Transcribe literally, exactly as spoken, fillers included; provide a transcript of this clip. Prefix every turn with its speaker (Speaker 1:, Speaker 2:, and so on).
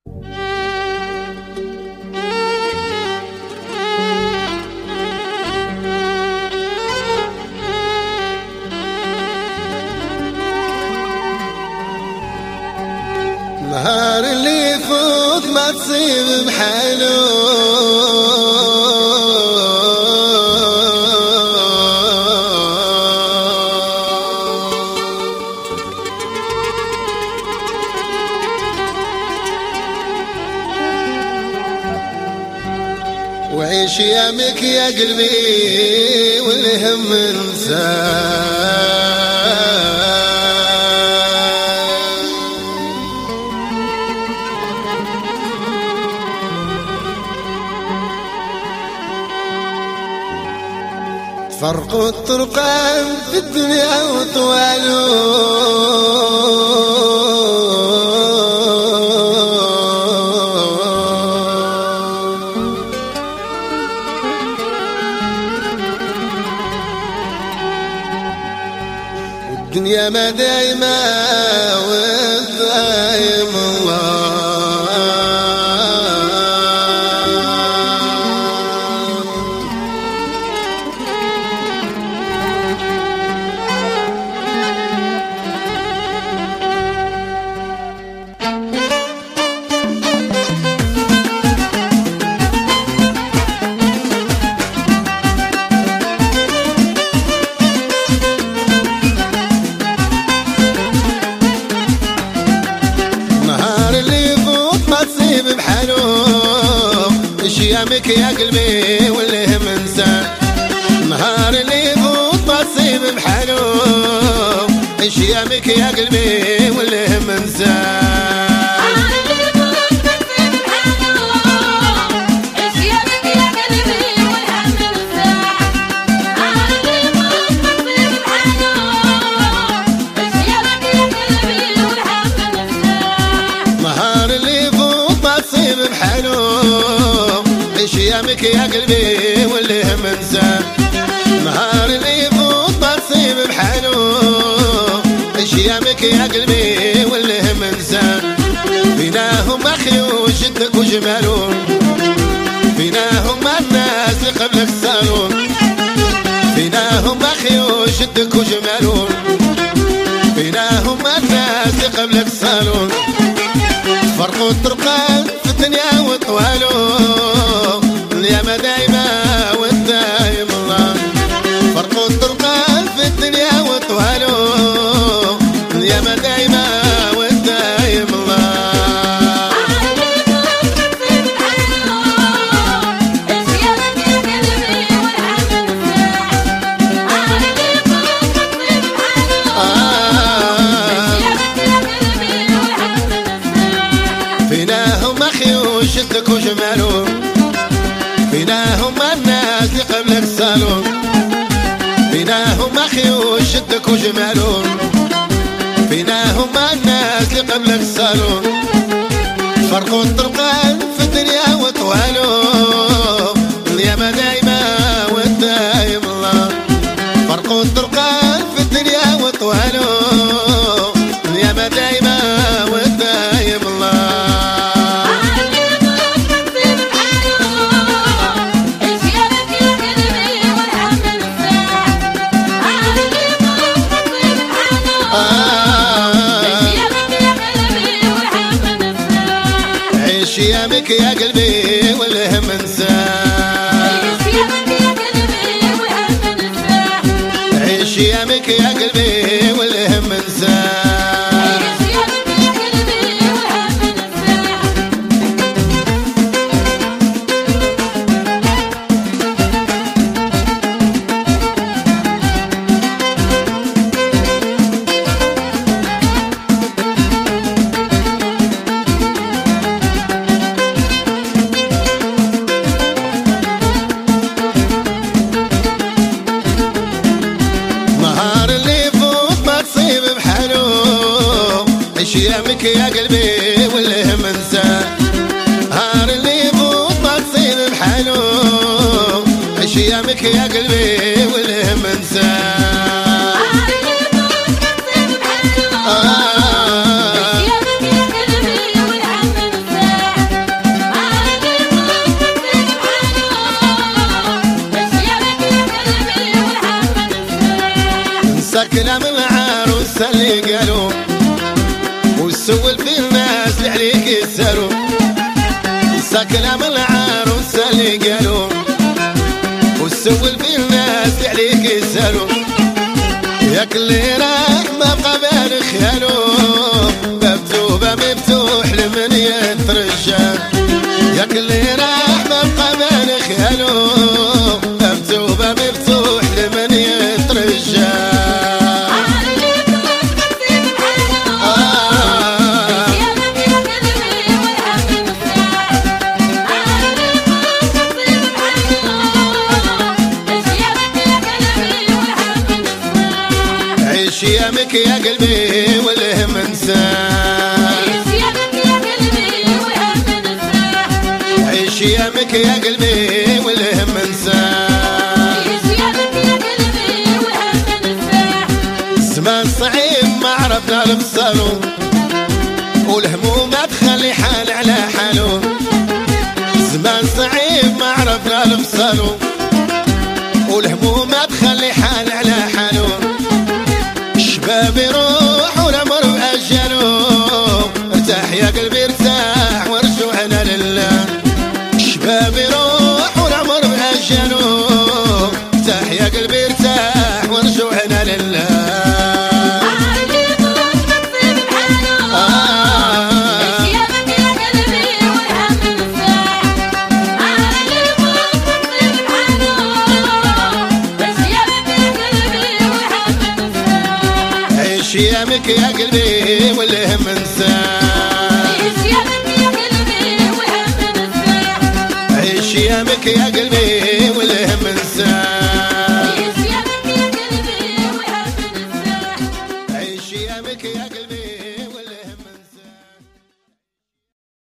Speaker 1: نهار اللي يفوت ما تصيب بحاله وعيش يامك يا قلبي والهم انساه. فرقوا الطرقان في الدنيا وطوالو الدنيا ما دايما والدايم الله. يامك يا قلبي والهم انسى. نهار اللي يفوت ما تصيب بحاله ايش يامك يا قلبي والهم انسى. يامك يا قلبي والهم انسى. نهار اللي يفوت ما تصيب بحاله ايش يامك يا قلبي والهم انسى. فيناهم اخي وشدك وجمالهم، فيناهم الناس اللي قبلك صاروا، فيناهم اخي وشدك وجمالهم، فيناهم الناس اللي قبلك صاروا. فرقوا الطرقان في الدنيا وطوالو الياما دايما والدايم الله. فرقوا الطرقان في الدنيا وطوالو الياما دايما والدايم الله. فيناهم اخي وشدك وجمالهم، فيناهم الناس اللي قبلك صالوا، فيناهم اخي وشدك وجمالهم، فيناهم الناس اللي قبلك صالوا. فرقوا الطرقان في الدنيا وطوالو الياما دايما والدايم الله. فرقوا الطرقان في الدنيا وطوالو الياما دايما والدايم الله. عيش يامك يا قلبي والهم انسى. عيش يامك يا قلبي والهم انسى. يامك يا قلبي والهم انسى. نهار اللي يفوت ما تصيب بحاله عيش يامك يا قلبي والهم انسى. كلام العروس اللي قالوا وسول في الناس اللي عليك يسالوا انسى كلام العروس اللي قالوا وسول في الناس اللي عليك يسالوا ياك اللي راح ما بقى بال خيالو مكتوبة مفتوح لمن يترجى ياك اللي راح ما بقى بال خيالو مكتوبة مفتوح لمن يترجى عيش يامك يا قلبي والهم انساه
Speaker 2: عيش يامك يا قلبي والهم انساه
Speaker 1: عيش يامك يا قلبي والهم انساه
Speaker 2: عيش يامك يا قلبي والهم انساه
Speaker 1: زمان صعيب ما عرفنا نفصلو والهموم ما تخلي حال على حالو زمان صعيب ما عرفنا نفصلو والهموم ما تخلي حال على حالو شباب يروح والعمر بأجله ارتاح يا قلبي ارتاح وارجوعنا لله شباب يروح والعمر بأجله ارتاح يا قلبي ارتاح وارجوعنا لله عيش يامك يا قلبي والهم انساه
Speaker 2: عيش يامك يا قلبي والهم انساه
Speaker 1: عيش يامك يا قلبي والهم انساه
Speaker 2: عيش يامك يا قلبي والهم انساه
Speaker 1: عيش يامك يا قلبي